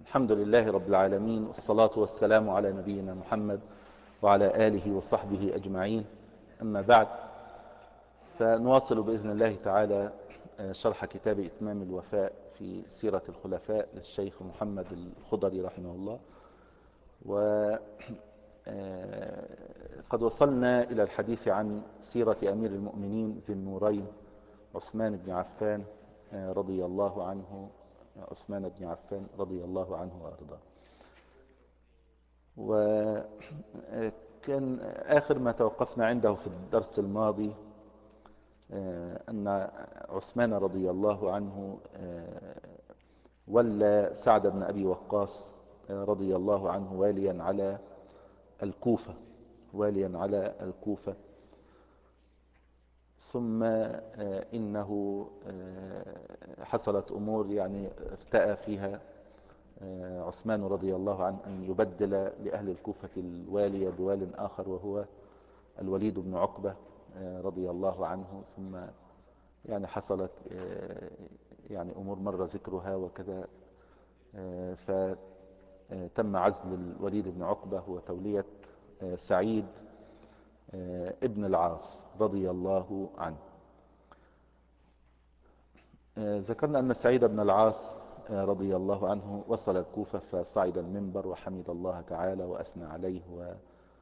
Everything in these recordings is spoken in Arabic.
الحمد لله رب العالمين، والصلاة والسلام على نبينا محمد وعلى آله وصحبه أجمعين. أما بعد، فنواصل بإذن الله تعالى شرح كتاب إتمام الوفاء في سيرة الخلفاء للشيخ محمد الخضري رحمه الله. وقد وصلنا إلى الحديث عن سيرة أمير المؤمنين ذي النورين عثمان بن عفان رضي الله عنه، وأرضاه. وكان آخر ما توقفنا عنده في الدرس الماضي أن عثمان رضي الله عنه ولى سعد بن أبي وقاص رضي الله عنه واليا على الكوفة. ثم إنه حصلت أمور يعني ارتأى فيها عثمان رضي الله عنه أن يبدل لأهل الكوفة الوالي بوال آخر، وهو الوليد بن عقبة رضي الله عنه. ثم يعني حصلت يعني أمور مر ذكرها وكذا، فتم عزل الوليد بن عقبة وتولية سعيد ابن العاص رضي الله عنه. ذكرنا أن سعيد بن العاص رضي الله عنه وصل الكوفة فصعد المنبر وحمد الله تعالى وأثنى عليه، و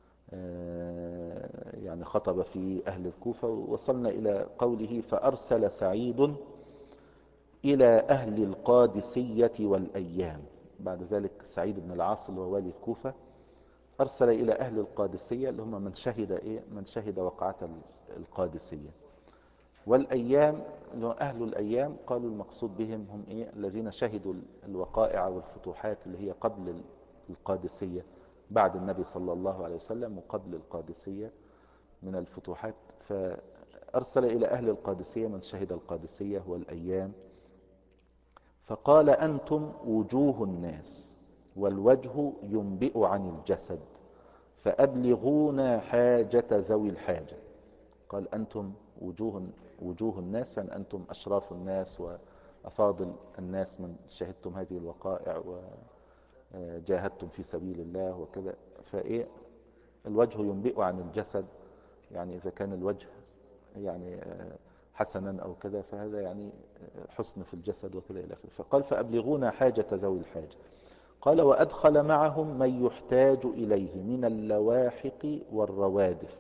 يعني خطب في أهل الكوفة. وصلنا إلى قوله: فأرسل سعيد إلى أهل القادسية والأيام. بعد ذلك سعيد بن العاص اللي هو والي الكوفة أرسل إلى أهل القادسية اللي هم من شهد وقعة القادسية، والأيام اللي هو أهل الأيام. قالوا المقصود بهم هم الذين شهدوا الوقائع والفتوحات اللي هي قبل القادسية، بعد النبي صلى الله عليه وسلم وقبل القادسية من الفتوحات. فأرسل إلى أهل القادسية من شهد القادسية والأيام، فقال: أنتم وجوه الناس، والوجه ينبئ عن الجسد، فأبلغونا حاجة ذوي الحاجة. قال: أنتم وجوه الناس، يعني أنتم أشراف الناس وأفاضل الناس من شهدتم هذه الوقائع وجاهدتم في سبيل الله وكذا. الوجه ينبئ عن الجسد، يعني إذا كان الوجه يعني حسنا أو كذا فهذا يعني حسن في الجسد وكذا إلى آخره. فقال: فأبلغونا حاجة ذوي الحاجة. قال: وأدخل معهم من يحتاج إليه من اللواحق والروادف.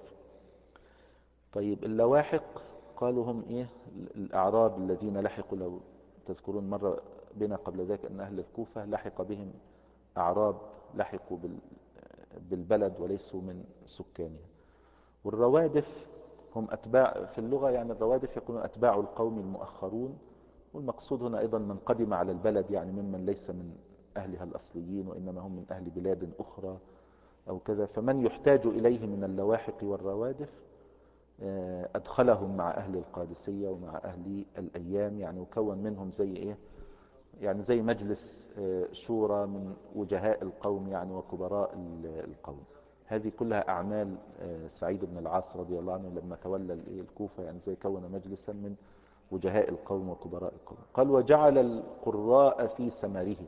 طيب، اللواحق قالوا هم الأعراب الذين لحقوا. لو تذكرون مر بنا قبل ذلك أن أهل الكوفة لحق بهم أعراب لحقوا بالبلد وليسوا من سكانها. والروادف هم أتباع في اللغة، يعني الروادف يكونون أتباع القوم المؤخرون، والمقصود هنا أيضا من قدم على البلد، يعني ممن ليس من أهلها الأصليين وإنما هم من أهل بلاد أخرى أو كذا. فمن يحتاج إليه من اللواحق والروادف أدخلهم مع أهل القادسية ومع أهل الأيام، يعني وكون منهم يعني زي مجلس شورى من وجهاء القوم يعني وكبراء القوم. هذه كلها أعمال سعيد بن العاص رضي الله عنه لما تولى الكوفة، يعني زي كون مجلسا من وجهاء القوم وكبراء القوم. قال: وجعل القراء في سمره.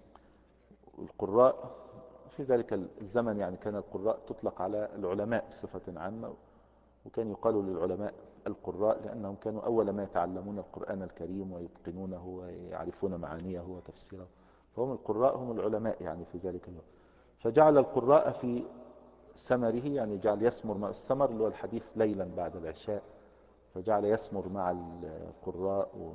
القراء في ذلك الزمن يعني كان القراء تطلق على العلماء بصفة عامة، وكان يقال للعلماء القراء لأنهم كانوا أول ما يتعلمون القرآن الكريم ويتقنونه ويعرفون معانيه وتفسيره. فهم القراء، هم العلماء يعني في ذلك الوقت. فجعل القراء في سمره، يعني جعل يسمر مع السمر اللي هو الحديث ليلا بعد العشاء، فجعل يسمر مع القراء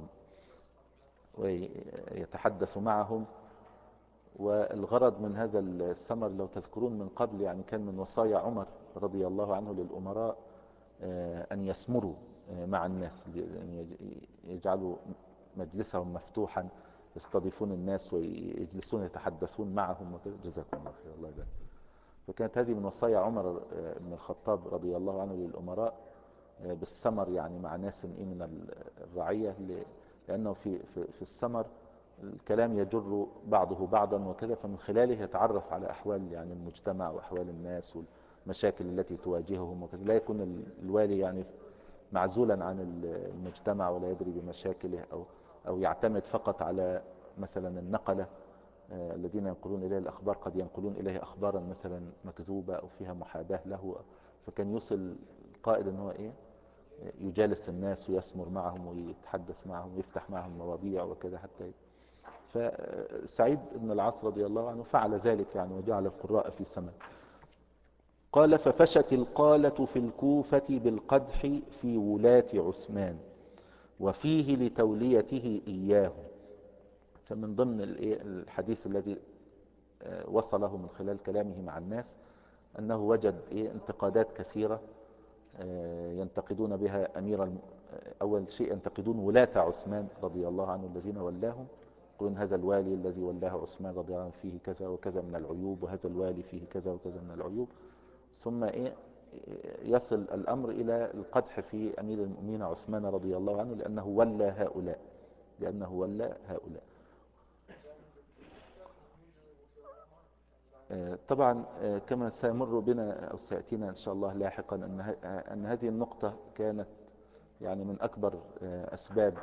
ويتحدث معهم. والغرض من هذا السمر لو تذكرون من قبل يعني كان من وصايا عمر رضي الله عنه للأمراء أن يسمروا مع الناس، يعني يجعلوا مجلسهم مفتوحا، يستضيفون الناس ويجلسون يتحدثون معهم وكذا. جزاكم الله خير، الله يبارك. فكانت هذه من وصايا عمر بن الخطاب رضي الله عنه للأمراء بالسمر، يعني مع ناس من الرعية، لأنه في السمر الكلام يجر بعضه بعضا وكذا، فمن خلاله يتعرف على أحوال يعني المجتمع وأحوال الناس والمشاكل التي تواجههم وكذا. لا يكون الوالي يعني معزولا عن المجتمع ولا يدري بمشاكله، أو يعتمد فقط على مثلا النقلة الذين ينقلون إليه الأخبار قد ينقلون إليه أخبارا مثلا مكذوبة أو فيها محاباة له، فكان يوصل القائد أنه يجالس الناس ويسمر معهم ويتحدث معهم ويفتح معهم مواضيع وكذا حتى. فسعيد بن العاص رضي الله عنه فعل ذلك يعني، وجعل القراء في سماء. قال ففشت القالة في الكوفة بالقدح في ولاة عثمان وفيه لتوليته إياه. فمن ضمن الحديث الذي وصله من خلال كلامه مع الناس أنه وجد انتقادات كثيرة ينتقدون بها أول شيء ينتقدون ولاة عثمان رضي الله عنه الذين ولاهم، يقولون هذا الوالي الذي ولاه عثمان رضي الله عنه فيه كذا وكذا من العيوب، وهذا الوالي فيه كذا وكذا من العيوب. ثم يصل الأمر إلى القدح في أمير المؤمنين عثمان رضي الله عنه لأنه ولى هؤلاء، طبعا كما سيمر بنا أو سيأتينا إن شاء الله لاحقا أن هذه النقطة كانت يعني من أكبر أسباب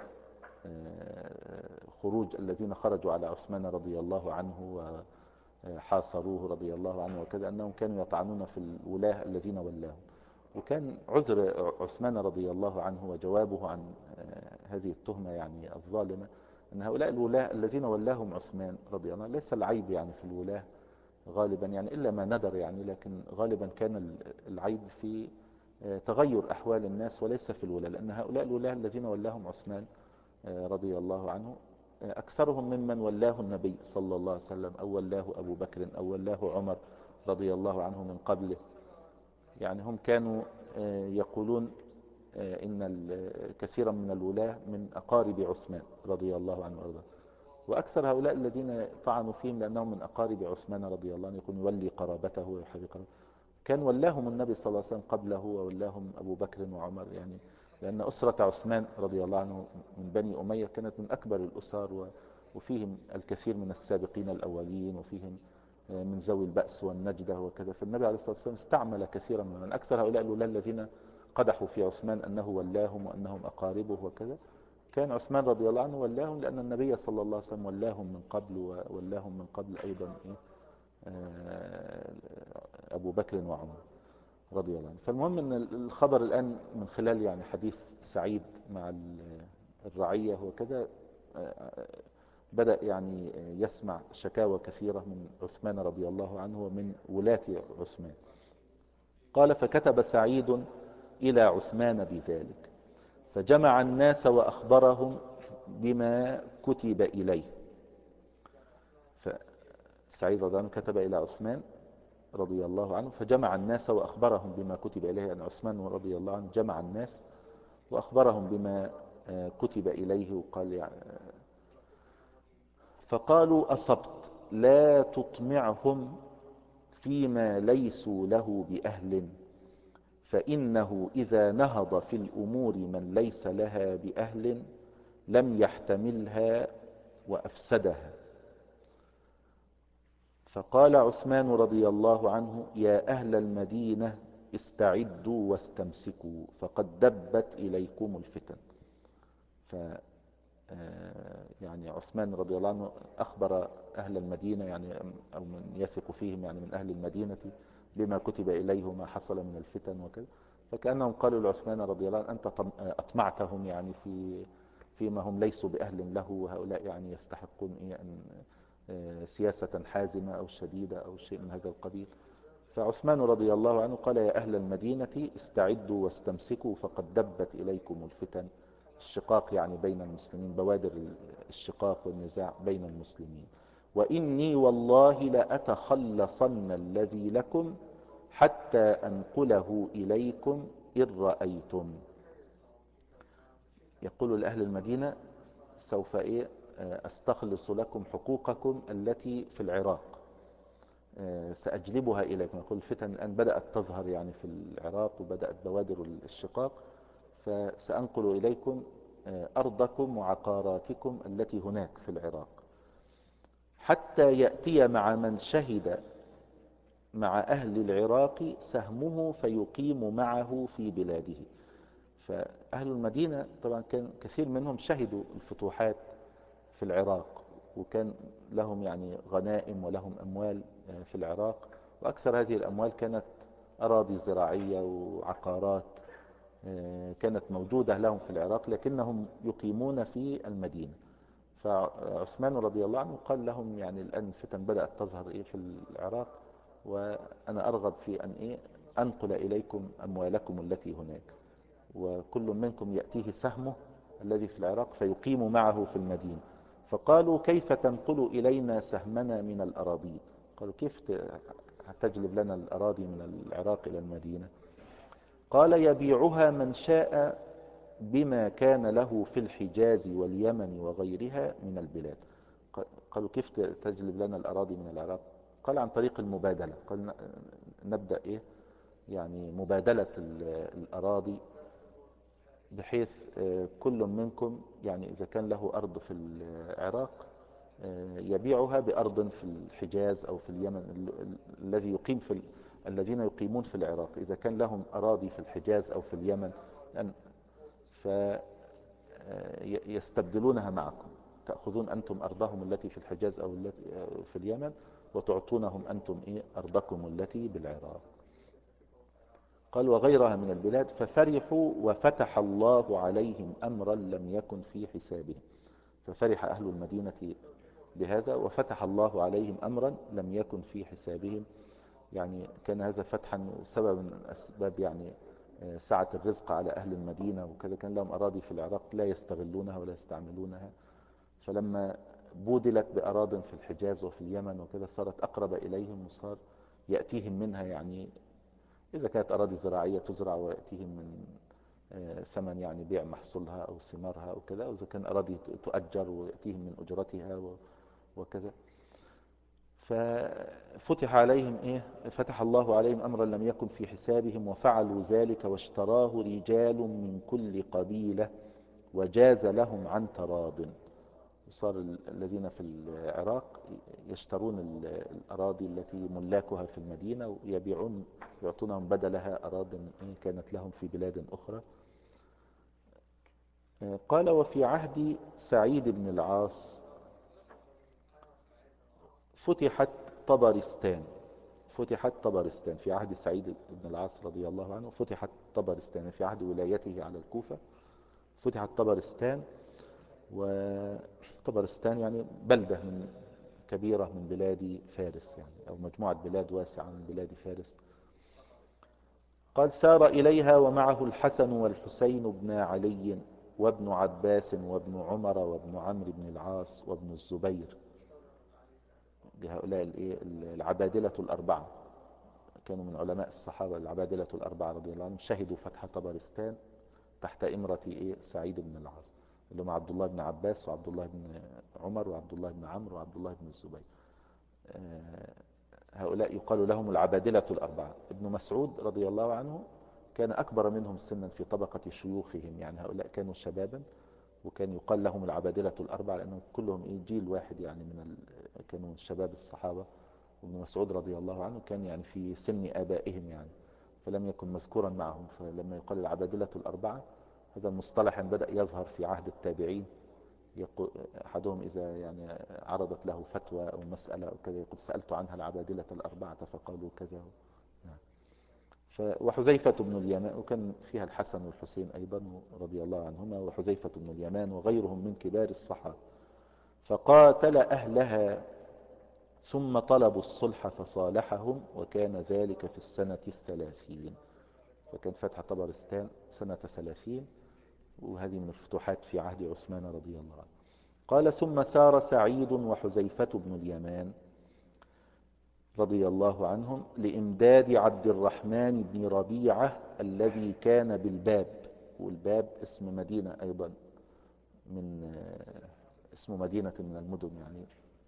خروج الذين خرجوا على عثمان رضي الله عنه وحاصروه رضي الله عنه وكذا، أنهم كانوا يطعنون في الولاة الذين ولاهم. وكان عذر عثمان رضي الله عنه وجوابه عن هذه التهمة يعني الظالمة أن هؤلاء الولاة الذين ولاهم عثمان رضي الله عنه ليس العيب يعني في الولاة غالبا يعني إلا ما ندر يعني، لكن غالبا كان العيب في تغير أحوال الناس وليس في الولاة، لأن هؤلاء الولاة الذين ولاهم عثمان رضي الله عنه أكثرهم ممن ولاه النبي صلى الله عليه وسلم أو ولاه أبو بكر أو ولاه عمر رضي الله عنه من قبله. يعني هم كانوا يقولون إن كثيرا من الولاة من أقارب عثمان رضي الله عنه وارضاه، وأكثر هؤلاء الذين طعنوا فيهم لأنهم من أقارب عثمان رضي الله عنه يكون يولي قرابته ويحب قرابته. كان ولاهم النبي صلى الله عليه وسلم قبله وولاهم أبو بكر وعمر يعني، لأن أسرة عثمان رضي الله عنه من بني أمية كانت من أكبر الأسر، وفيهم الكثير من السابقين الأولين، وفيهم من ذوي البأس والنجدة وكذا. فالنبي عليه الصلاة والسلام استعمل كثيرا من أكثر هؤلاء الولاة الذين قدحوا في عثمان أنه ولاهم وأنهم أقاربه وكذا. كان عثمان رضي الله عنه ولاهم لأن النبي صلى الله عليه وسلم ولاهم من قبل، وولاهم من قبل أيضا أبو بكر وعمر رضي الله عنه. فالمهم أن الخبر الآن من خلال يعني حديث سعيد مع الرعية وكذا بدأ يعني يسمع شكاوى كثيرة من عثمان رضي الله عنه ومن ولاة عثمان. قال فكتب سعيد إلى عثمان بذلك فجمع الناس وأخبرهم بما كتب إليه. فسعيد رضي الله عنه كتب إلى عثمان رضي الله عنه فجمع الناس وأخبرهم بما كتب إليه، أن عثمان رضي الله عنه جمع الناس وأخبرهم بما كتب إليه. وقال يعني فقالوا أصبت لا تطمعهم فيما ليسوا له بأهل، فإنه إذا نهض في الأمور من ليس لها بأهل لم يحتملها وأفسدها. فقال عثمان رضي الله عنه يا أهل المدينة استعدوا واستمسكوا فقد دبت إليكم الفتن. يعني عثمان رضي الله عنه أخبر أهل المدينة يعني أو من يثق فيهم يعني من أهل المدينة بما كتب إليه وما حصل من الفتن وكذا. فكأنهم قالوا لعثمان رضي الله عنه أنت أطمعتهم يعني فيما هم ليسوا بأهل له، وهؤلاء يعني يستحقون أن سياسة حازمة أو شديدة أو شيء من هذا القبيل. فعثمان رضي الله عنه قال يا أهل المدينة استعدوا واستمسكوا فقد دبت إليكم الفتن. الشقاق يعني بين المسلمين، بوادر الشقاق والنزاع بين المسلمين. وإني والله لأتخلصن الذي لكم حتى أنقله إليكم إن رأيتم. يقول لأهل المدينة سوف أستخلص لكم حقوقكم التي في العراق، سأجلبها إليكم. يقول الفتن الآن بدأت تظهر يعني في العراق وبدأت بوادر الشقاق، فسأنقل إليكم أرضكم وعقاراتكم التي هناك في العراق حتى يأتي مع من شهد مع أهل العراق سهمه فيقيم معه في بلاده. فأهل المدينة طبعا كان كثير منهم شهدوا الفتوحات في العراق وكان لهم يعني غنائم ولهم أموال في العراق، وأكثر هذه الأموال كانت أراضي زراعية وعقارات كانت موجودة لهم في العراق، لكنهم يقيمون في المدينة. فعثمان رضي الله عنه قال لهم يعني الآن الفتن بدأت تظهر في العراق، وأنا أرغب في أن أنقل إليكم أموالكم التي هناك، وكل منكم يأتيه سهمه الذي في العراق فيقيم معه في المدينة. فقالوا كيف تنقل إلينا سهمنا من الأراضي؟ قالوا كيف تجلب لنا الأراضي من العراق إلى المدينة؟ قال يبيعها من شاء بما كان له في الحجاز واليمن وغيرها من البلاد. قالوا كيف تجلب لنا الأراضي من العراق؟ قال عن طريق المبادلة. قال نبدأ يعني مبادلة الأراضي، بحيث كل منكم يعني إذا كان له أرض في العراق يبيعها بأرض في الحجاز أو في اليمن. الذين يقيمون في العراق إذا كان لهم أراضي في الحجاز أو في اليمن فيستبدلونها معكم، تأخذون أنتم أرضهم التي في الحجاز أو التي في اليمن، وتعطونهم أنتم أرضكم التي بالعراق. قال وغيرها من البلاد. ففرحوا وفتح الله عليهم أمرا لم يكن في حسابهم. ففرح أهل المدينة بهذا، وفتح الله عليهم أمرا لم يكن في حسابهم. يعني كان هذا فتحا سبب من أسباب يعني سعة الرزق على أهل المدينة وكذا. كان لهم أراضي في العراق لا يستغلونها ولا يستعملونها، فلما بودلت بأراض في الحجاز وفي اليمن وكذا صارت أقرب إليهم، وصار يأتيهم منها يعني إذا كانت أراضي زراعية تزرع ويأتيهم من ثمن يعني بيع محصولها أو ثمارها أو كذا، وإذا كان أراضي تؤجر ويأتيهم من أجرتها وكذا. ففتح عليهم فتح الله عليهم أمرا لم يكن في حسابهم، وفعلوا ذلك واشتراه رجال من كل قبيلة وجاز لهم عن تراض. وصار الذين في العراق يشترون الأراضي التي ملاكها في المدينة ويبيعون، يعطونهم بدلها أراض كانت لهم في بلاد أخرى. قال وفي عهد سعيد بن العاص فتحت طبرستان. فتحت طبرستان في عهد سعيد بن العاص رضي الله عنه. فتحت طبرستان في عهد ولايته على الكوفة. فتحت طبرستان، وطبرستان يعني بلدة كبيرة من بلاد فارس يعني، أو مجموعة بلاد واسعة من بلاد فارس. قال سار إليها ومعه الحسن والحسين بن علي وابن عباس وابن عمر وابن عمرو بن العاص وابن الزبير. هؤلاء العبادلة الأربعة كانوا من علماء الصحابة. العبادلة الأربعة رضي الله عنهم شهدوا فتح طبرستان تحت إمرة سعيد بن العاص، اللي هم عبد الله بن عباس وعبد الله بن عمر وعبد الله بن عمرو وعبد الله بن الزبير. هؤلاء يقال لهم العبادلة الأربعة. ابن مسعود رضي الله عنه كان أكبر منهم سنا في طبقة شيوخهم، يعني هؤلاء كانوا شبابا، وكان يقال لهم العبادلة الأربعة لأنهم كلهم جيل واحد يعني كانوا من شباب الصحابة. وابن مسعود رضي الله عنه كان يعني في سن آبائهم يعني، فلم يكن مذكورا معهم. فلما يقال العبادلة الأربعة، هذا المصطلح بدأ يظهر في عهد التابعين. أحدهم إذا يعني عرضت له فتوى أو مسألة أو كذا يقول سألت عنها العبادلة الأربعة فقالوا كذا. نعم. وحذيفة بن اليمان، وكان فيها الحسن والحسين أيضا رضي الله عنهما، وحذيفة بن اليمان وغيرهم من كبار الصحابة. فقاتل أهلها ثم طلبوا الصلح فصالحهم، وكان ذلك في السنة 30. فكان فتح طبرستان سنة 30، وهذه من الفتوحات في عهد عثمان رضي الله عنه. قال ثم سار سعيد وحذيفة بن اليمان رضي الله عنهم لإمداد عبد الرحمن بن ربيعة الذي كان بالباب. والباب اسم مدينة أيضا اسم مدينة من المدن يعني،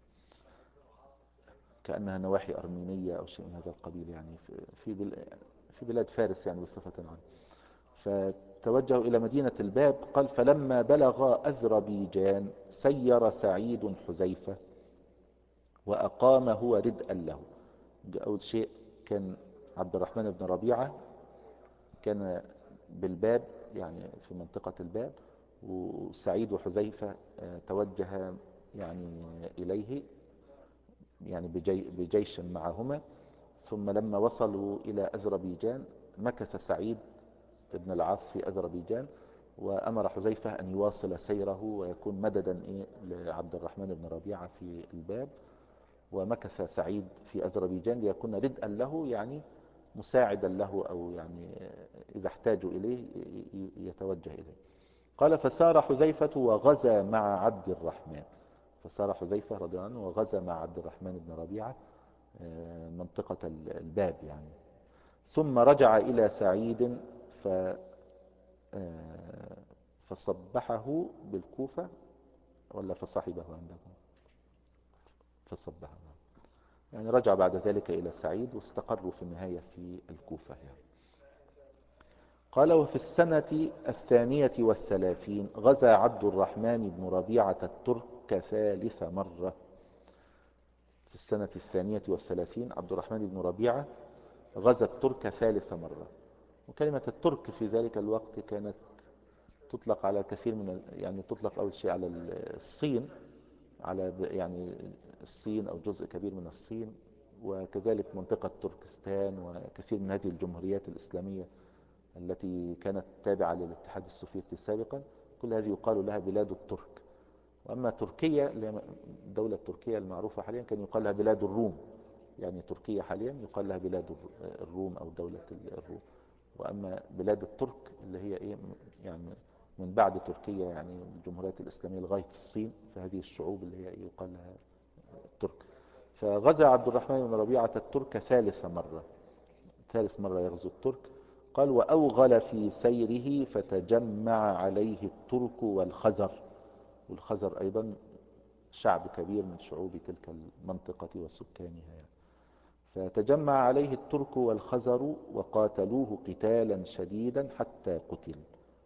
كأنها نواحي أرمينية أو شيء من هذا القبيل يعني في بلاد فارس يعني بصفة عامة. فتوجهوا إلى مدينة الباب. قال فلما بلغ أذربيجان سير سعيد حذيفة وأقام هو ردءا له. أول شيء كان عبد الرحمن بن ربيعة كان بالباب يعني في منطقة الباب، وسعيد وحذيفة توجه يعني إليه يعني بجيش معهما. ثم لما وصلوا إلى أذربيجان مكث سعيد بن العاص في أذربيجان، وأمر حذيفة أن يواصل سيره ويكون مددا لعبد الرحمن بن ربيعة في الباب. ومكث سعيد في أذربيجان ليكون ردءا له، يعني مساعدا له، أو يعني إذا احتاجوا إليه يتوجه إليه. قال فسار حذيفة وغزا مع عبد الرحمن. فسار حذيفة رضي الله عنه وغزا مع عبد الرحمن بن ربيعة منطقة الباب يعني. ثم رجع إلى سعيد فصبحه بالكوفة، ولا فصحبه عندكم؟ فصبحه، يعني رجع بعد ذلك إلى سعيد واستقروا في النهاية في الكوفة يعني. قال وفي السنة 32 غزا عبد الرحمن بن ربيعة الترك ثالث مرة. في السنة 32 عبد الرحمن بن ربيعة غزا الترك ثالث مرة. وكلمة الترك في ذلك الوقت كانت تطلق على كثير من يعني تطلق أول شيء على الصين، على يعني الصين أو جزء كبير من الصين، وكذلك منطقة تركستان وكثير من هذه الجمهوريات الإسلامية التي كانت تابعة للاتحاد السوفيتي سابقا. كل هذه يقال لها بلاد الترك. وأما تركيا اللي هي الدولة التركية المعروفة حاليا كان يقال لها بلاد الروم. يعني تركيا حاليا يقال لها بلاد الروم أو دولة الروم. وأما بلاد الترك اللي هي إيه يعني من بعد تركيا، يعني الجمهوريات الإسلامية لغاية الصين، فهذه الشعوب اللي هي يقال لها الترك. فغزا عبد الرحمن بن ربيعة الترك ثالث مرة يغزو الترك. قال وأوغل في سيره فتجمع عليه الترك والخزر. والخزر أيضا شعب كبير من شعوب تلك المنطقة وسكانها يعني. فتجمع عليه الترك والخزر وقاتلوه قتالا شديدا حتى قتل.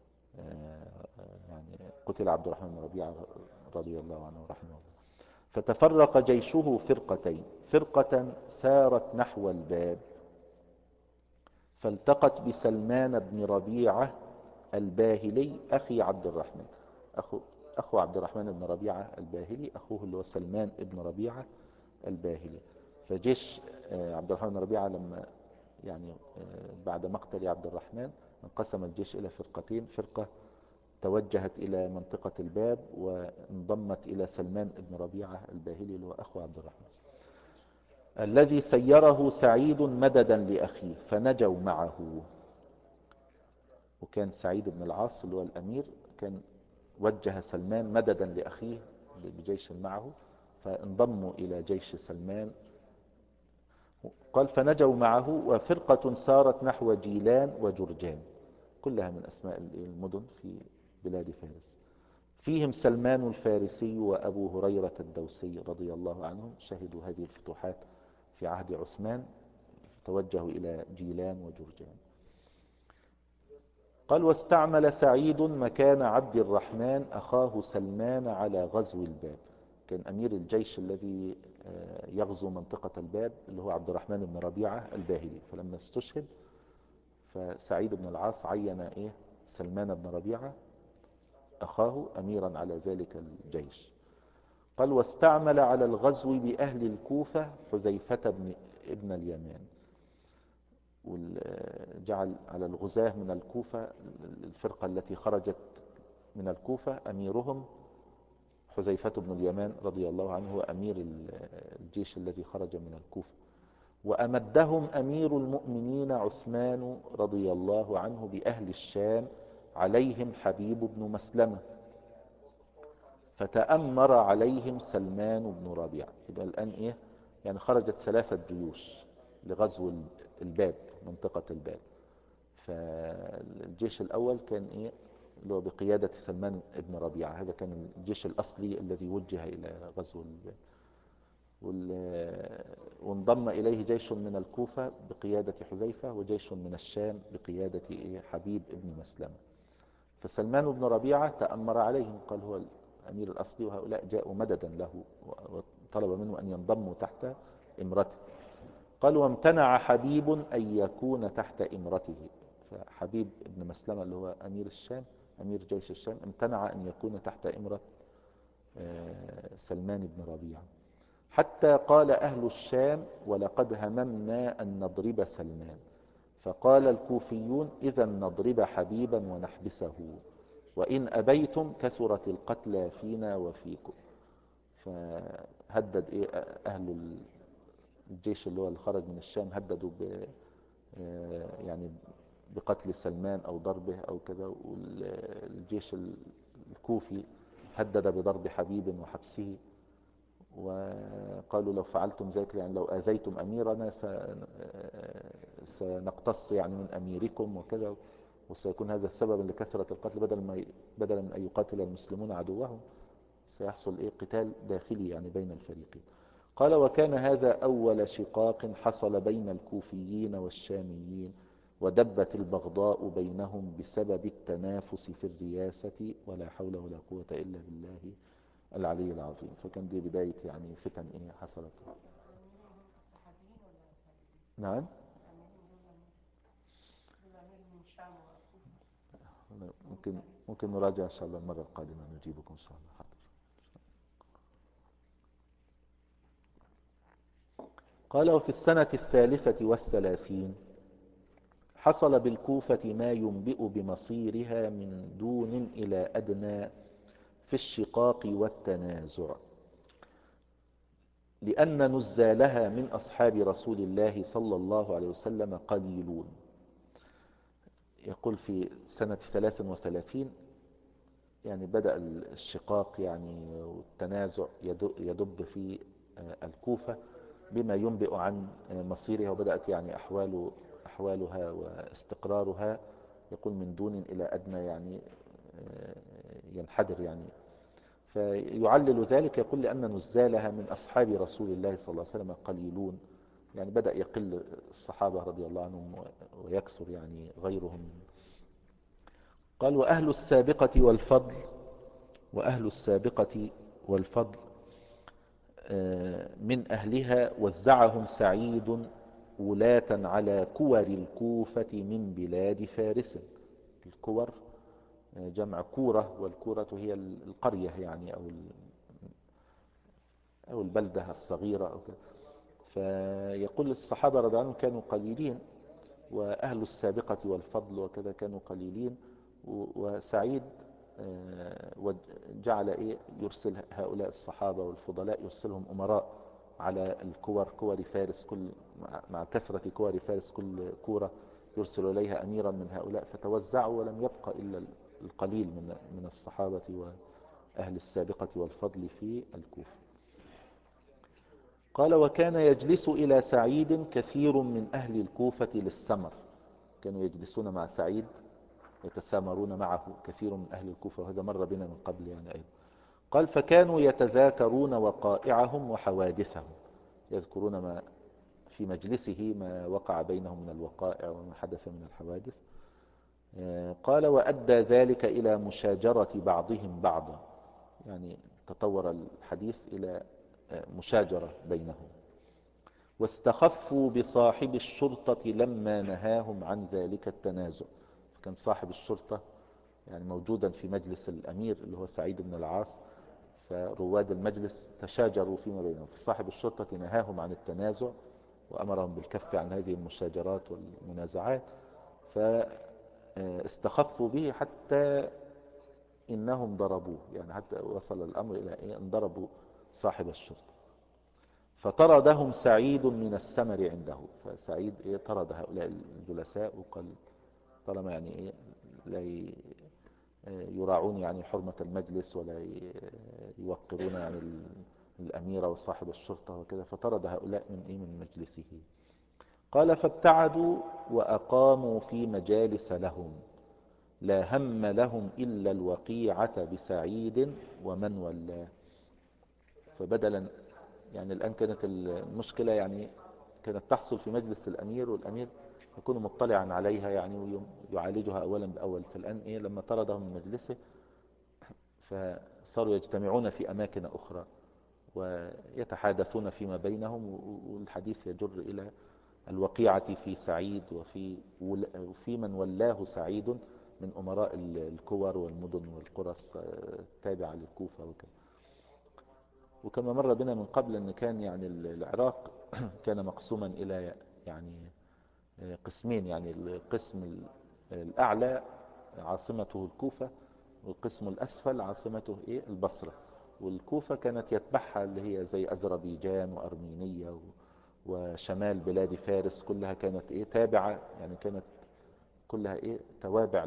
يعني قتل عبد الرحمن بن ربيعة رضي الله عنه ورحمه الله. فتفرق جيشه فرقتين، فرقة سارت نحو الباب فالتقت بسلمان بن ربيعة الباهلي أخي عبد الرحمن. أخو عبد الرحمن بن ربيعة الباهلي، أخوه اللي هو سلمان بن ربيعة الباهلي. فجيش عبد الرحمن بن ربيعة لما يعني بعد مقتل عبد الرحمن انقسم الجيش إلى فرقتين. فرقة توجهت إلى منطقة الباب وانضمت إلى سلمان بن ربيعة الباهلي اللي هو أخو عبد الرحمن، الذي سيره سعيد مددا لأخيه فنجوا معه. وكان سعيد بن العاص اللي هو الأمير كان وجه سلمان مددا لأخيه بجيش معه، فانضموا إلى جيش سلمان. قال فنجوا معه وفرقة سارت نحو جيلان وجرجان، كلها من أسماء المدن في بلاد فارس. فيهم سلمان الفارسي وأبو هريرة الدوسي رضي الله عنهم، شهدوا هذه الفتوحات في عهد عثمان، توجهوا إلى جيلان وجرجان. قال واستعمل سعيد مكان عبد الرحمن أخاه سلمان على غزو الباب. كان أمير الجيش الذي يغزو منطقة الباب اللي هو عبد الرحمن بن ربيعة الباهلي، فلما استشهد فسعيد بن العاص عين سلمان بن ربيعة أخاه أميرا على ذلك الجيش. قال واستعمل على الغزو بأهل الكوفة حذيفة ابن اليمان، وجعل على الغزاة من الكوفة الفرقة التي خرجت من الكوفة أميرهم حذيفة بن اليمان رضي الله عنه، هو أمير الجيش الذي خرج من الكوفة. وأمدهم أمير المؤمنين عثمان رضي الله عنه بأهل الشام عليهم حبيب بن مسلمة، فتأمر عليهم سلمان بن ربيعة. يبقى الآن يعني خرجت 3 جيوش لغزو الباب، منطقة الباب. فالجيش الأول كان اللي هو بقيادة سلمان بن ربيعة، هذا كان الجيش الأصلي الذي وجه إلى غزو الباب. وانضم إليه جيش من الكوفة بقيادة حذيفة، وجيش من الشام بقيادة حبيب بن مسلمة. فسلمان بن ربيعة تأمر عليهم، قال هو الأمير الأصلي وهؤلاء جاءوا مددا له، وطلب منه أن ينضموا تحت إمرته. قال وامتنع حبيب أن يكون تحت إمرته. فحبيب بن مسلمة اللي هو أمير الشام، أمير جيش الشام، امتنع أن يكون تحت إمرة سلمان بن ربيعة. حتى قال أهل الشام: ولقد هممنا أن نضرب سلمان. فقال الكوفيون: إذا نضرب حبيبا ونحبسه، وإن أبيتم كثرت القتلى فينا وفيكم. فهدد أهل الجيش اللي خرج من الشام، هددوا يعني بقتل سلمان أو ضربه أو كذا. والجيش الكوفي هدد بضرب حبيب وحبسه، وقالوا: لو فعلتم ذلك، يعني لو آذيتم أميرنا سنقتص يعني من أميركم وكذا، وسيكون هذا السبب لكثرة القتل، بدلا من أن يقاتل المسلمون عدوهم، سيحصل قتال داخلي يعني بين الفريقين. قال: وكان هذا أول شقاق حصل بين الكوفيين والشاميين، ودبت البغضاء بينهم بسبب التنافس في الرياسة، ولا حول ولا قوة إلا بالله العلي العظيم. فكان دي بداية يعني فتن حصلت. نعم. ممكن نراجع إن شاء الله المرة القادمة، نجيبكم إن شاء الله. حاضر. قال: وفي السنة 33 حصل بالكوفة ما ينبئ بمصيرها من دون إلى أدنى في الشقاق والتنازع، لأن نزالها من أصحاب رسول الله صلى الله عليه وسلم قليلون. يقول في سنة 33 يعني بدأ الشقاق يعني والتنازع يدب في الكوفة بما ينبئ عن مصيرها، وبدأت يعني أحوالها واستقرارها. يقول من دون إلى أدنى، يعني ينحدر يعني. فيعلل ذلك، يقول: لأن نزالها من أصحاب رسول الله صلى الله عليه وسلم قليلون، يعني بدأ يقل الصحابة رضي الله عنهم ويكثر يعني غيرهم. قال: وأهل السابقة والفضل من أهلها وزعهم سعيد ولاة على كور الكوفة من بلاد فارس. الكور جمع كورة، والكورة هي القرية يعني أو البلدة الصغيرة أو كده. فيقول الصحابة رضي الله عنهم كانوا قليلين، وأهل السابقة والفضل وكذا كانوا قليلين. وسعيد جعل يرسل هؤلاء الصحابة والفضلاء، يرسلهم أمراء على كور فارس، مع كثرة كور فارس كل كورة يرسل إليها أميرا من هؤلاء، فتوزعوا ولم يبق إلا القليل من الصحابة وأهل السابقة والفضل في الكوفة. قال: وكان يجلس إلى سعيد كثير من أهل الكوفة للسمر. كانوا يجلسون مع سعيد، يتسامرون معه كثير من أهل الكوفة، وهذا مر بنا من قبل يعني أيضا. قال: فكانوا يتذاكرون وقائعهم وحوادثهم، يذكرون ما في مجلسه ما وقع بينهم من الوقائع وما حدث من الحوادث. قال: وأدى ذلك إلى مشاجرة بعضهم بعضا، يعني تطور الحديث إلى مشاجرة بينهم. واستخفوا بصاحب الشرطة لما نهاهم عن ذلك التنازع. كان صاحب الشرطة يعني موجودا في مجلس الأمير اللي هو سعيد بن العاص، فرواد المجلس تشاجروا فيما بينهم، فصاحب الشرطة نهاهم عن التنازع وأمرهم بالكف عن هذه المشاجرات والمنازعات. فاستخفوا به حتى إنهم ضربوه، يعني حتى وصل الأمر إلى أن ضربوا صاحب الشرطة. فطردهم سعيد من السمر عنده. فسعيد طرد هؤلاء الجلساء، وقال طالما يعني لا يراعون يعني حرمة المجلس، ولا يوقرون يعني الأميرة وصاحب الشرطة وكذا، فطرد هؤلاء من مجلسه. قال: فابتعدوا وأقاموا في مجالس لهم، لا هم لهم إلا الوقيعة بسعيد ومن ولاه. فبدلا يعني الآن كانت المشكلة يعني كانت تحصل في مجلس الأمير، والأمير يكون مطلعا عليها يعني ويعالجها أولا بأول. فالآن لما طردهم من مجلسه، فصاروا يجتمعون في أماكن أخرى ويتحادثون فيما بينهم، والحديث يجر إلى الوقيعة في سعيد وفي من ولاه سعيد من أمراء الكور والمدن والقرى التابعة للكوفة وكذا. وكما مر بنا من قبل أن كان يعني العراق كان مقسوما إلى يعني قسمين، يعني القسم الأعلى عاصمته الكوفة، والقسم الأسفل عاصمته إيه البصرة. والكوفة كانت يتبعها اللي هي زي أذربيجان وأرمينية وشمال بلاد فارس، كلها كانت إيه تابعة، يعني كانت كلها إيه توابع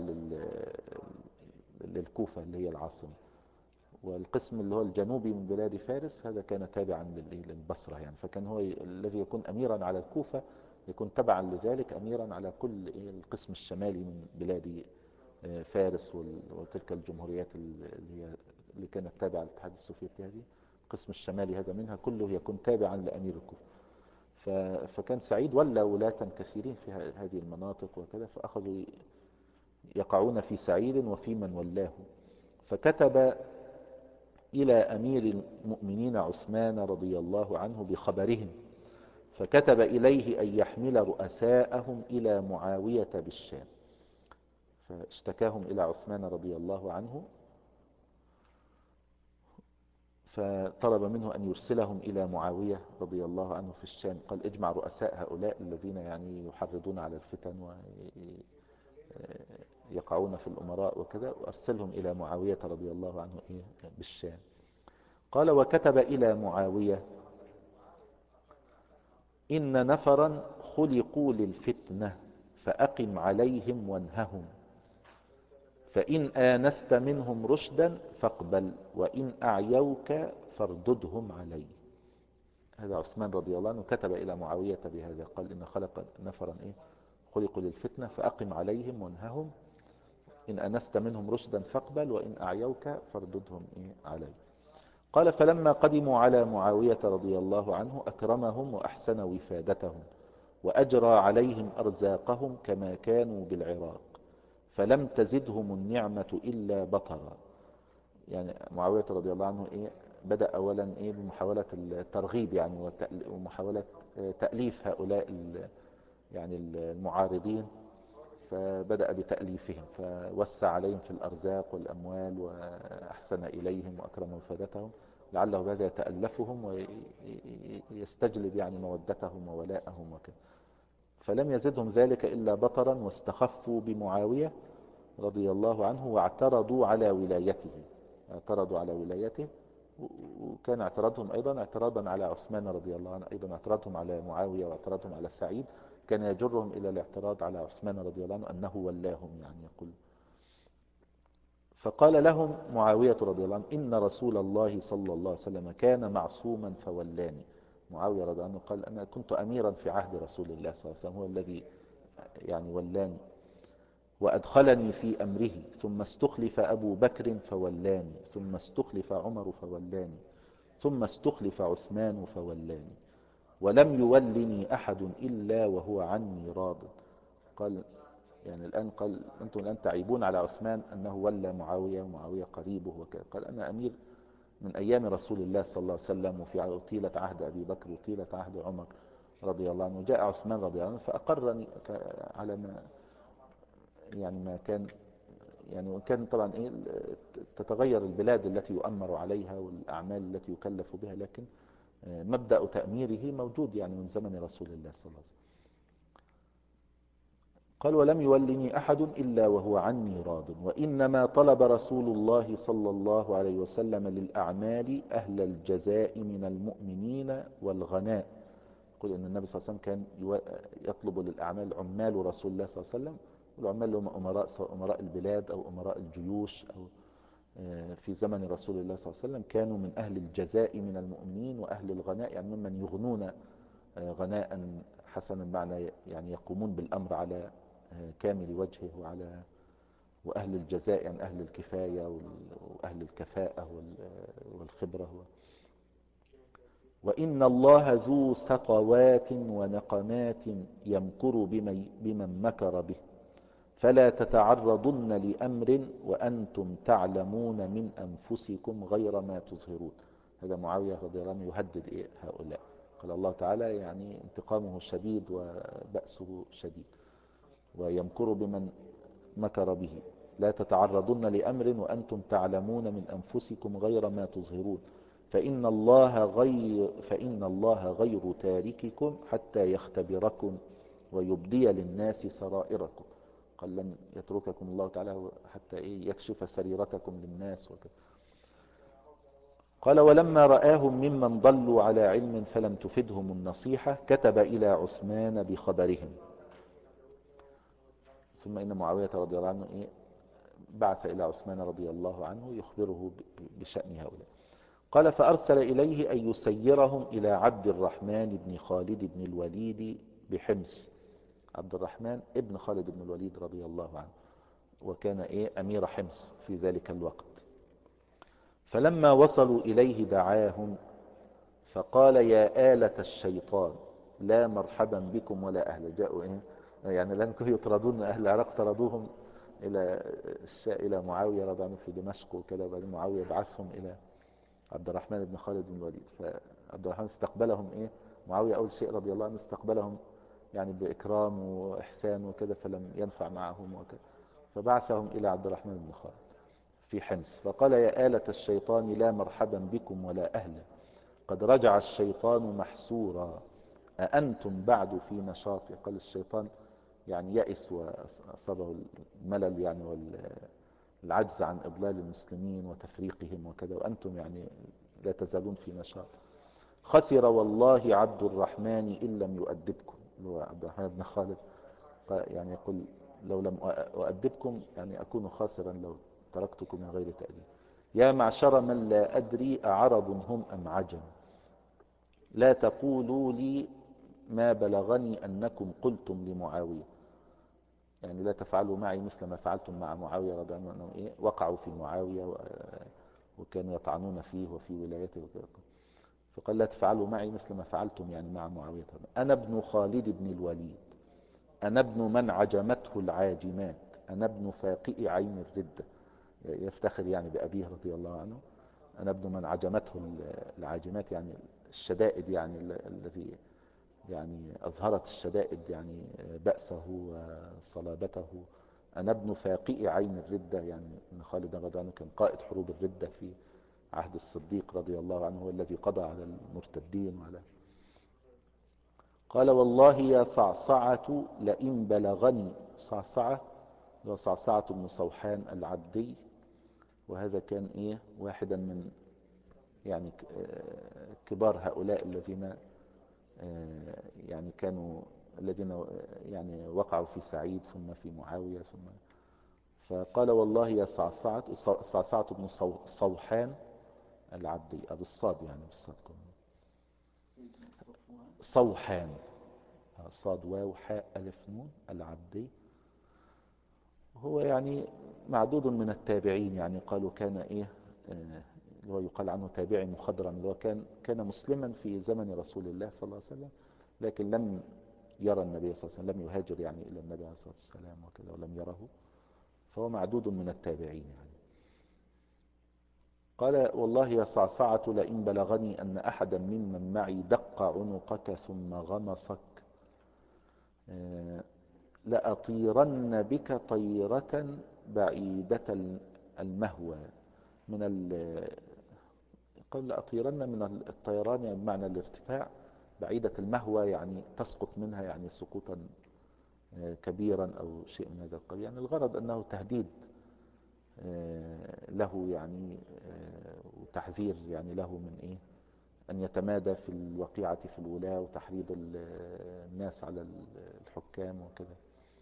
للكوفة اللي هي العاصمة. والقسم اللي هو الجنوبي من بلاد فارس هذا كان تابعا للبصرة يعني. فكان هو الذي يكون أميرا على الكوفة يكون تبعا لذلك أميرا على كل القسم الشمالي من بلاد فارس وتلك الجمهوريات اللي كانت تابعة للاتحاد السوفيتي. هذه القسم الشمالي هذا منها كله يكون تابعا لأمير الكوفة. فكان سعيد ولا ولاة كثيرين في هذه المناطق وكذا، فأخذوا يقعون في سعيد وفي من ولاه. فكتب إلى أمير المؤمنين عثمان رضي الله عنه بخبرهم، فكتب إليه أن يحمل رؤساءهم إلى معاوية بالشام. فاشتكاهم إلى عثمان رضي الله عنه، فطلب منه أن يرسلهم إلى معاوية رضي الله عنه في الشام. قال اجمع رؤساء هؤلاء الذين يعني يحرضون على الفتن ويقعون في الأمراء وكذا، وأرسلهم إلى معاوية رضي الله عنه بالشام. قال وكتب إلى معاوية إن نفرا خلقوا للفتنة فأقم عليهم وانههم، فإن آنست منهم رشدا فاقبل، وإن أعيوك فارددهم علي. هذا عثمان رضي الله عنه كتب إلى معاوية بهذا، قال إن خلق نفرا خلقوا للفتنة فأقم عليهم وانههم، إن أنست منهم رشدا فاقبل، وإن أعيوك فارددهم علي. قال فلما قدموا على معاوية رضي الله عنه أكرمهم وأحسن وفادتهم، وأجرى عليهم أرزاقهم كما كانوا بالعراق، فلم تزدهم النعمة إلا بطرا. يعني معاوية رضي الله عنه بدأ أولا بمحاولة الترغيب يعني ومحاولة تأليف هؤلاء يعني المعارضين. فبدأ بتأليفهم، فوسع عليهم في الأرزاق والأموال وأحسن إليهم وأكرم وفادتهم، لعله بهذا يتألفهم ويستجلب يعني مودتهم وولاءهم وكذا. فلم يزدهم ذلك إلا بطرا، واستخفوا بمعاوية رضي الله عنه واعترضوا على ولايته. اعترضوا على ولايته، وكان اعتراضهم أيضا اعتراضا على عثمان رضي الله عنه، أيضا اعتراضهم على معاوية واعتراضهم على سعيد كان يجرهم إلى الاعتراض على عثمان رضي الله عنه أنه ولاهم يعني يقول. فقال لهم معاوية رضي الله عنه إن رسول الله صلى الله عليه وسلم كان معصوما فولاني. معاوية رضي الله عنه قال أنا كنت أميرا في عهد رسول الله صلى الله عليه وسلم، هو الذي يعني ولاني، وأدخلني في أمره، ثم استخلف أبو بكر فولاني، ثم استخلف عمر فولاني، ثم استخلف عثمان فولاني، ولم يولني أحد إلا وهو عني راض. قال يعني الآن قال أنتم الآن تعيبون على عثمان أنه ولى معاوية ومعاوية قريبه وكذا. قال أنا أمير من أيام رسول الله صلى الله عليه وسلم، وفي طيلة عهد أبي بكر وطيلة عهد عمر رضي الله عنه. جاء عثمان رضي الله عنه فأقرني على ما يعني ما كان يعني. وكان طبعا تتغير البلاد التي يؤمر عليها والأعمال التي يكلف بها، لكن مبدأ تأميره موجود يعني من زمن رسول الله صلى الله عليه وسلم. قال ولم يولني أحد إلا وهو عني راض، وإنما طلب رسول الله صلى الله عليه وسلم للأعمال أهل الجزاء من المؤمنين والغناء. يقول أن النبي صلى الله عليه وسلم كان يطلب للأعمال عمال رسول الله صلى الله عليه وسلم، والعمال اللي هم أمراء، سواء أمراء البلاد أو أمراء الجيوش أو في زمن رسول الله صلى الله عليه وسلم كانوا من أهل الجزاء من المؤمنين وأهل الغناء، يعني ممن يغنون غناء حسنا، معنى يعني يقومون بالأمر على كامل وجهه، وأهل الجزاء يعني أهل الكفاية وأهل الكفاءة والخبرة. وإن الله ذو سطوات ونقمات يمكر بمن مكر به، فلا تتعرضن لأمر وأنتم تعلمون من أنفسكم غير ما تظهرون. هذا معاوية رضي الله عنه يهدد هؤلاء. قال الله تعالى يعني انتقامه شديد وبأسه شديد، ويمكر بمن مكر به. لا تتعرضن لأمر وأنتم تعلمون من أنفسكم غير ما تظهرون، فإن الله غير تارككم حتى يختبركم ويبدي للناس سرائركم. قال لن يترككم الله تعالى حتى يكشف سريرتكم للناس وكذا. قال ولما رآهم ممن ضلوا على علم فلم تفدهم النصيحة كتب إلى عثمان بخبرهم. ثم إن معاوية رضي الله عنه بعث إلى عثمان رضي الله عنه يخبره بشأن هؤلاء. قال فأرسل إليه أن يسيرهم إلى عبد الرحمن بن خالد بن الوليد بحمص. عبد الرحمن ابن خالد بن الوليد رضي الله عنه، وكان أمير حمص في ذلك الوقت. فلما وصلوا إليه دعاهم فقال يا آلة الشيطان لا مرحبا بكم ولا أهل. جاءوا يعني لن يطردون أهل العراق، طردوهم إلى معاوية رضي الله عنه في دمشق وكذا. وبعدين معاوية بعثهم إلى عبد الرحمن بن خالد بن الوليد. فعبد الرحمن استقبلهم معاوية أول شيء رضي الله عنه استقبلهم يعني بإكرام وإحسان وكذا، فلم ينفع معهم وكذا، فبعثهم إلى عبد الرحمن بن خالد في حمص. فقال يا آلة الشيطان لا مرحبا بكم ولا أهلا، قد رجع الشيطان محسورا، أأنتم بعد في نشاط. قال الشيطان يعني يأس وأصابه الملل يعني والعجز عن إضلال المسلمين وتفريقهم وكذا، وأنتم يعني لا تزالون في نشاط. خسر والله عبد الرحمن إن لم يؤدبكم. هو عبد الرحمن بن خالد يعني يقول لو لم أؤدبكم يعني أكون خاسرا لو تركتكم من غير تأديب. يا معشر من لا أدري أعرب هم أم عجم، لا تقولوا لي ما بلغني أنكم قلتم لمعاوية. يعني لا تفعلوا معي مثل ما فعلتم مع معاوية رضي الله عنه. وقعوا في معاوية وكانوا يطعنون فيه وفي ولايته وكذا. فقال لا تفعلوا معي مثل ما فعلتم يعني مع معاوية. أنا ابن خالد بن الوليد، أنا ابن من عجمته العاجمات، أنا ابن فاقئ عين الردة. يفتخر يعني بأبيه رضي الله عنه. أنا ابن من عجمته العاجمات، يعني الشدائد يعني الذي يعني أظهرت الشدائد يعني بأسه وصلابته. أنا ابن فاقئ عين الردة، يعني أن خالد رضي الله عنه كان قائد حروب الردة في عهد الصديق رضي الله عنه، هو الذي قضى على المرتدين وعلى. قال والله يا صعصعة لئن بلغني. صعصعة هو صعصعة بن صوحان العبدي، وهذا كان واحدا من يعني كبار هؤلاء الذين يعني كانوا الذين يعني وقعوا في سعيد ثم في معاوية ثم. فقال والله يا صعصعة بن صوحان العبدي بالصاد، يعني بالصاد صوحان، صاد واو حاء ألف نون العبدي. هو يعني معدود من التابعين، يعني قالوا كان اللي هو يقال عنه تابعي مخضرم، اللي هو كان مسلما في زمن رسول الله صلى الله عليه وسلم، لكن لم يرى النبي صلى الله عليه وسلم، لم يهاجر يعني إلى النبي عليه الصلاة والسلام وكذا ولم يره، فهو معدود من التابعين يعني. قال والله يا صعصعة لئن بلغني أن أحدا ممن معي دق عنقك ثم غمصك لأطيرن بك طيرة بعيدة المهوى. قال لأطيرن من الطيران يعني بمعنى الارتفاع، بعيدة المهوى يعني تسقط منها يعني سقوطا كبيرا أو شيء من هذا القبيل. يعني الغرض أنه تهديد له يعني وتحذير يعني له من أن يتمادى في الوقيعة في الولاة وتحريض الناس على الحكام وكذا،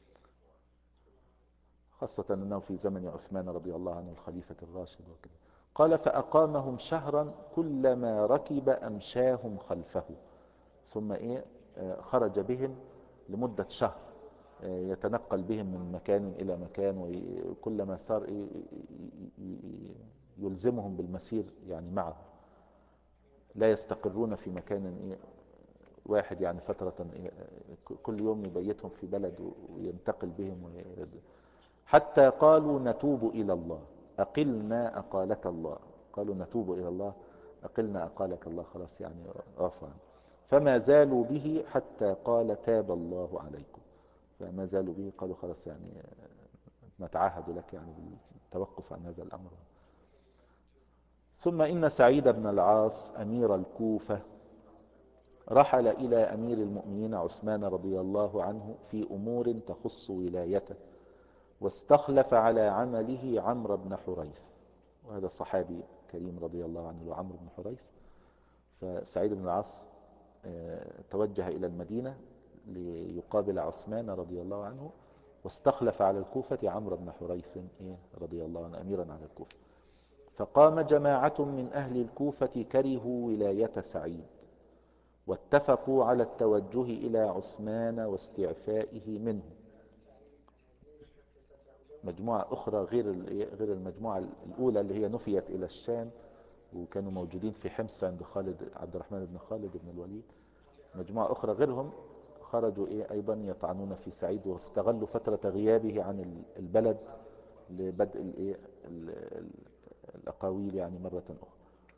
خاصة أنه في زمن عثمان رضي الله عنه الخليفة الراشد وكذا. قال فأقامهم شهرا كلما ركب أمشاهم خلفه. ثم خرج بهم لمدة شهر، يتنقل بهم من مكان إلى مكان، وكلما صار يلزمهم بالمسير يعني معه، لا يستقرون في مكان واحد يعني فترة، كل يوم يبيتهم في بلد وينتقل بهم حتى قالوا نتوب إلى الله أقلنا أقالك الله. قالوا نتوب إلى الله أقلنا أقالك الله، خلاص يعني عفوا. فما زالوا به حتى قال تاب الله عليكم. فما زالوا به قالوا خلاص يعني نتعهد لك يعني بالتوقف عن هذا الأمر. ثم إن سعيد بن العاص أمير الكوفة رحل إلى أمير المؤمنين عثمان رضي الله عنه في أمور تخص ولايته، واستخلف على عمله عمرو بن حريث، وهذا صحابي كريم رضي الله عنه عمرو بن حريث. فسعيد بن العاص توجه إلى المدينة ليقابل عثمان رضي الله عنه، واستخلف على الكوفة عمرو بن حريث رضي الله عنه أميرا على الكوفة. فقام جماعة من أهل الكوفة كرهوا ولاية سعيد، واتفقوا على التوجه إلى عثمان واستعفائه منه. مجموعة أخرى غير المجموعة الأولى اللي هي نفيت إلى الشام وكانوا موجودين في حمص عند عبد الرحمن بن خالد بن الوليد. مجموعة أخرى غيرهم خرجوا أيضا يطعنون في سعيد، واستغلوا فترة غيابه عن البلد لبدء الأقاويل يعني مرة أخرى.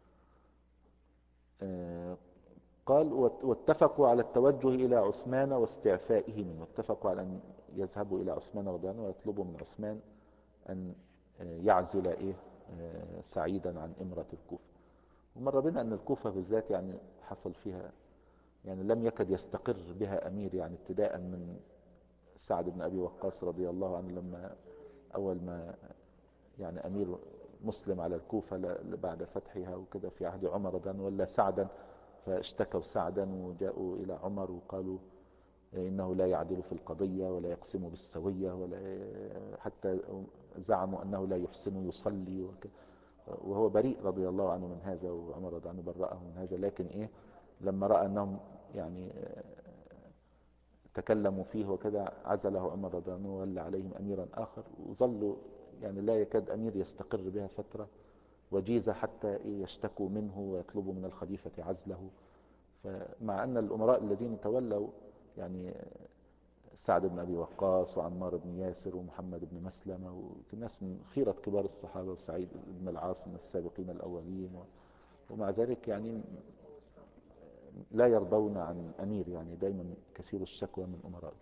قال واتفقوا على التوجه إلى عثمان واستعفائه منه، اتفقوا على أن يذهبوا إلى عثمان رضي الله عنه ويطلبوا من عثمان أن يعزل سعيدا عن إمرة الكوفة. ومر بنا أن الكوفة بالذات يعني حصل فيها يعني لم يكد يستقر بها أمير، يعني ابتداء من سعد بن أبي وقاص رضي الله عنه لما أول ما يعني أمير مسلم على الكوفة بعد فتحها وكذا في عهد عمر رضي الله عنه، ولا سعدا، فاشتكوا سعدا وجاءوا إلى عمر وقالوا إنه لا يعدل في القضية ولا يقسم بالسوية، ولا حتى زعموا أنه لا يحسن يصلي وهو بريء رضي الله عنه من هذا، وعمر رضي عنه برأه من هذا. لكن لما رأى أنهم يعني تكلموا فيه وكذا عزله عمر رضي الله عنه وولى عليهم أميرا آخر، وظلوا يعني لا يكاد أمير يستقر بها فترة وجيزة حتى يشتكوا منه ويطلبوا من الخليفة عزله. فمع أن الأمراء الذين تولوا يعني سعد بن أبي وقاص وعمار بن ياسر ومحمد بن مسلمة وناس من خيرة كبار الصحابة، وسعيد بن العاص من السابقين الأولين، ومع ذلك يعني لا يرضون عن أمير، يعني دايما كثير الشكوى من أمراء.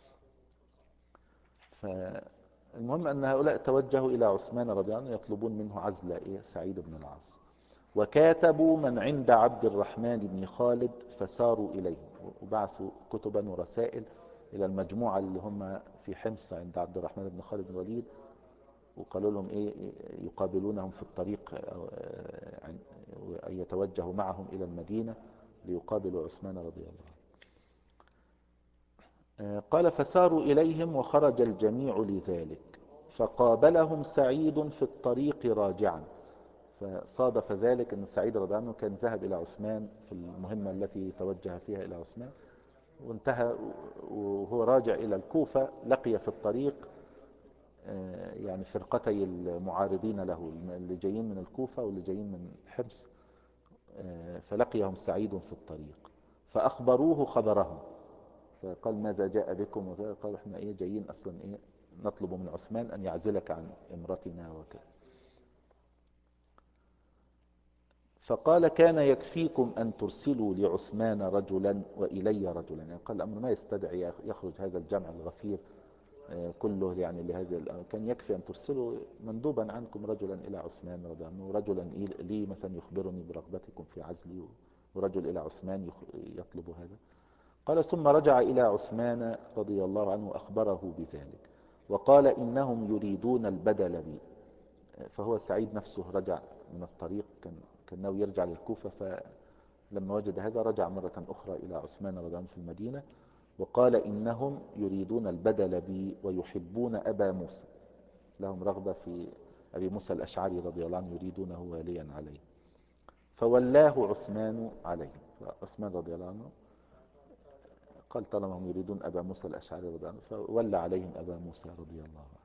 فالمهم أن هؤلاء توجهوا إلى عثمان رضي الله عنه يطلبون منه عزل سعيد بن العاص، وكاتبوا من عند عبد الرحمن بن خالد فساروا إليه، وبعثوا كتبا ورسائل إلى المجموعة اللي هم في حمص عند عبد الرحمن بن خالد بن الوليد، وقالوا لهم يقابلونهم في الطريق أن يتوجهوا معهم إلى المدينة ليقابلوا عثمان رضي الله عنه. قال فساروا إليهم وخرج الجميع لذلك، فقابلهم سعيد في الطريق راجعا. فصادف ذلك أن سعيد رضي الله عنه كان ذهب إلى عثمان في المهمة التي توجه فيها إلى عثمان، وانتهى وهو راجع إلى الكوفة لقي في الطريق يعني فرقتي المعارضين له، اللي جايين من الكوفة واللي جايين من حمص. فلقيهم سعيد في الطريق فأخبروه خبرهم، فقال ماذا جاء بكم؟ قال احنا جايين اصلا نطلب من عثمان ان يعزلك عن امرتنا وكذا. فقال كان يكفيكم ان ترسلوا لعثمان رجلا والي رجلا، يعني قال الامر ما يستدعي يخرج هذا الجمع الغفير كله يعني لهذا الامر، كان يكفي ان ترسلوا مندوبا عنكم رجلا الى عثمان رضي الله عنه، رجلا لي مثلا يخبرني برغبتكم في عزلي، ورجل الى عثمان يطلب هذا. قال ثم رجع إلى عثمان رضي الله عنه أخبره بذلك، وقال إنهم يريدون البدل بي. فهو سعيد نفسه رجع من الطريق، كان ناوي يرجع للكوفة، فلما وجد هذا رجع مرة أخرى إلى عثمان رضي الله عنه في المدينة، وقال إنهم يريدون البدل بي ويحبون أبا موسى، لهم رغبة في أبي موسى الأشعري رضي الله عنه يريدونه واليا عليه. فولاه عثمان عليه، فعثمان رضي الله عنه قال طالما هم يريدون أبا موسى الأشعري رضي الله عنه فولى عليهم أبا موسى رضي الله عنه.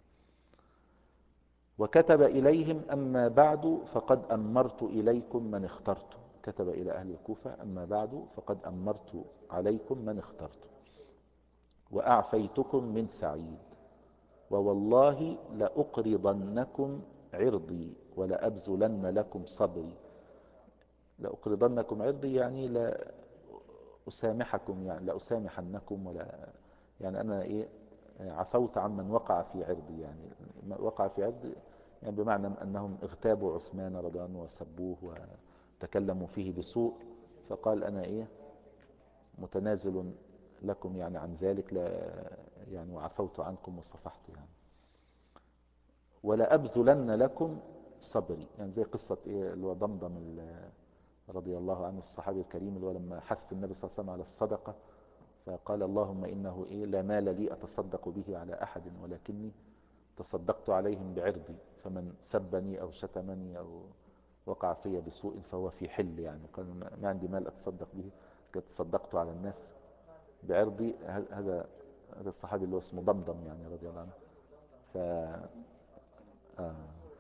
وكتب إليهم أما بعد فقد أمرت إليكم من اخترت، كتب إلى أهل الكوفة أما بعد فقد أمرت عليكم من اخترت، وأعفيتكم من سعيد، ووالله لأقرضنكم عرضي ولأبذلن لكم صبري. لأقرضنكم عرضي يعني لا أسامحكم، يعني لا أسامحنكم، ولا يعني أنا عفوت عمن وقع في عرضي، يعني وقع في عرضي يعني بمعنى أنهم اغتابوا عثمان رضي الله عنه وسبوه وتكلموا فيه بسوء، فقال أنا إيه متنازل لكم يعني عن ذلك، لا يعني وعفوت عنكم وصفحت يعني. ولا أبذلن لكم صبري، يعني زي قصة إيه اللي هو ضمضم رضي الله عنه الصحابي الكريم، اللي هو لما حث النبي صلى الله عليه وسلم على الصدقة فقال اللهم إنه إيه لا مال لي أتصدق به على أحد ولكني تصدقت عليهم بعرضي، فمن سبني أو شتمني أو وقع في بسوء فهو في حل، يعني قال ما عندي مال أتصدق به، قد تصدقت على الناس بعرضي. هذا الصحابي اللي هو اسمه ضمضم يعني رضي الله عنه. ف آه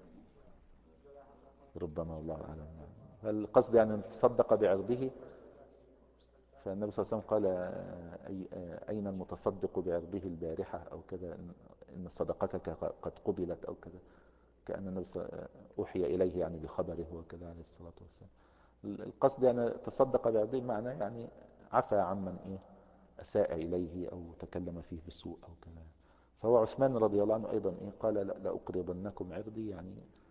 ربما والله أعلم يعني. فالقصد يعني أن تصدق بعرضه. فالنبي صلى الله عليه وسلم قال أين المتصدق بعرضه البارحة أو كذا، إن صدقتك قد قبلت أو كذا، كأن النبي أوحي إليه يعني بخبره وكذا عليه الصلاة والسلام. القصد يعني تصدق بعرضه معنى يعني عفى عمن إيه أساء إليه أو تكلم فيه بسوء أو كذا. فهو عثمان رضي الله عنه أيضا إيه قال لأقرضنكم عرضي، يعني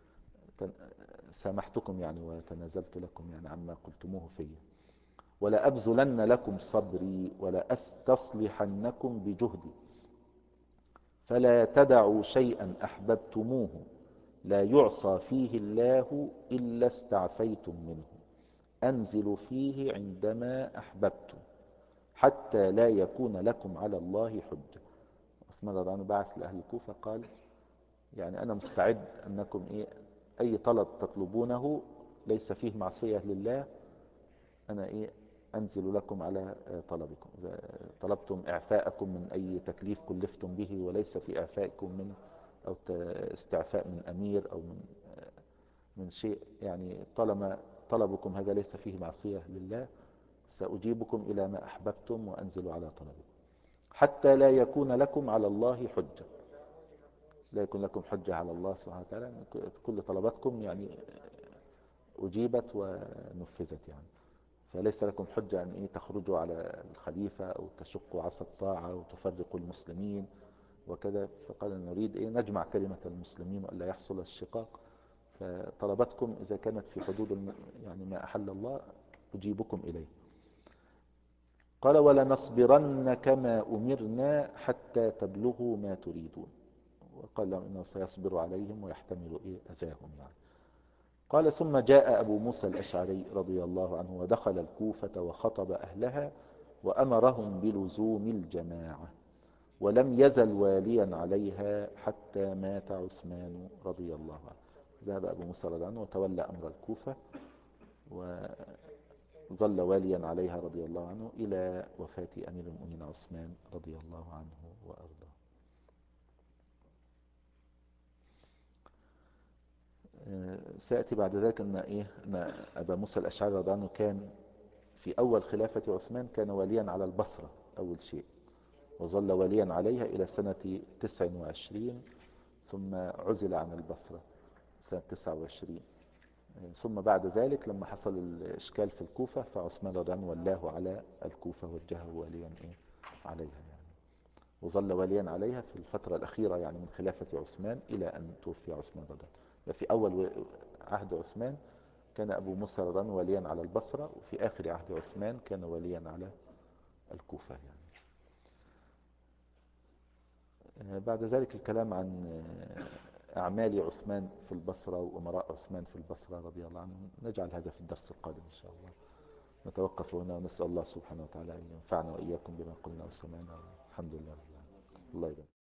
سامحتكم يعني وتنازلت لكم يعني عما قلتموه في. ولا أبذلن لكم صبري ولا أستصلحنكم بجهدي، فلا تدعوا شيئا أحببتموه لا يعصى فيه الله إلا استعفيتم منه، أنزل فيه عندما أحببتم حتى لا يكون لكم على الله حجة. عثمان رضي الله عنه بعث لأهل الكوفة قال يعني أنا مستعد أنكم إيه أي طلب تطلبونه ليس فيه معصية لله أنا إيه أنزل لكم على طلبكم. إذا طلبتم إعفاءكم من أي تكليف كلفتم به وليس في إعفائكم من أو استعفاء من أمير أو من شيء، يعني طالما طلبكم هذا ليس فيه معصية لله سأجيبكم إلى ما أحببتم وأنزل على طلبكم حتى لا يكون لكم على الله حجة. لا يكون لكم حجة على الله سبحانه وتعالى، كل طلباتكم يعني أجيبت ونفذت يعني. فليس لكم حجة أن إيه تخرجوا على الخليفة أو تشقوا عصا الطاعة وتفرقوا المسلمين وكذا. فقال نريد إيه نجمع كلمة المسلمين وألا يحصل الشقاق. فطلباتكم إذا كانت في حدود يعني ما أحل الله أجيبكم إليه. قال ولنصبرن كما أمرنا حتى تبلغوا ما تريدون، وقال لهم إنه سيصبر عليهم ويحتمل إيه أذاهم يعني. قال ثم جاء أبو موسى الأشعري رضي الله عنه ودخل الكوفة وخطب أهلها وأمرهم بلزوم الجماعة، ولم يزل واليا عليها حتى مات عثمان رضي الله عنه. ذهب أبو موسى رضي الله عنه وتولى أمر الكوفة وظل واليا عليها رضي الله عنه إلى وفاة أمير المؤمنين عثمان رضي الله عنه وأرضاه. سيأتي بعد ذلك أن أبا موسى الأشعري رضي الله عنه كان في أول خلافة عثمان كان واليا على البصرة أول شيء، وظل واليا عليها إلى سنة 29 ثم عزل عن البصرة سنة 29. ثم بعد ذلك لما حصل الإشكال في الكوفة فعثمان رضي الله عنه ولاه على الكوفة وجهه واليا عليها يعني. وظل واليا عليها في الفترة الأخيرة يعني من خلافة عثمان إلى أن توفي عثمان رضي الله عنه. في أول عهد عثمان كان أبو موسى رضي الله عنه واليا على البصرة، وفي آخر عهد عثمان كان واليا على الكوفة يعني. بعد ذلك الكلام عن أعمال عثمان في البصرة وأمراء عثمان في البصرة رضي الله عنهم نجعل هذا في الدرس القادم إن شاء الله. نتوقف هنا ونسأل الله سبحانه وتعالى أن ينفعنا وإياكم بما قلنا وسمعنا. الحمد لله رب العالمين. الله يبارك.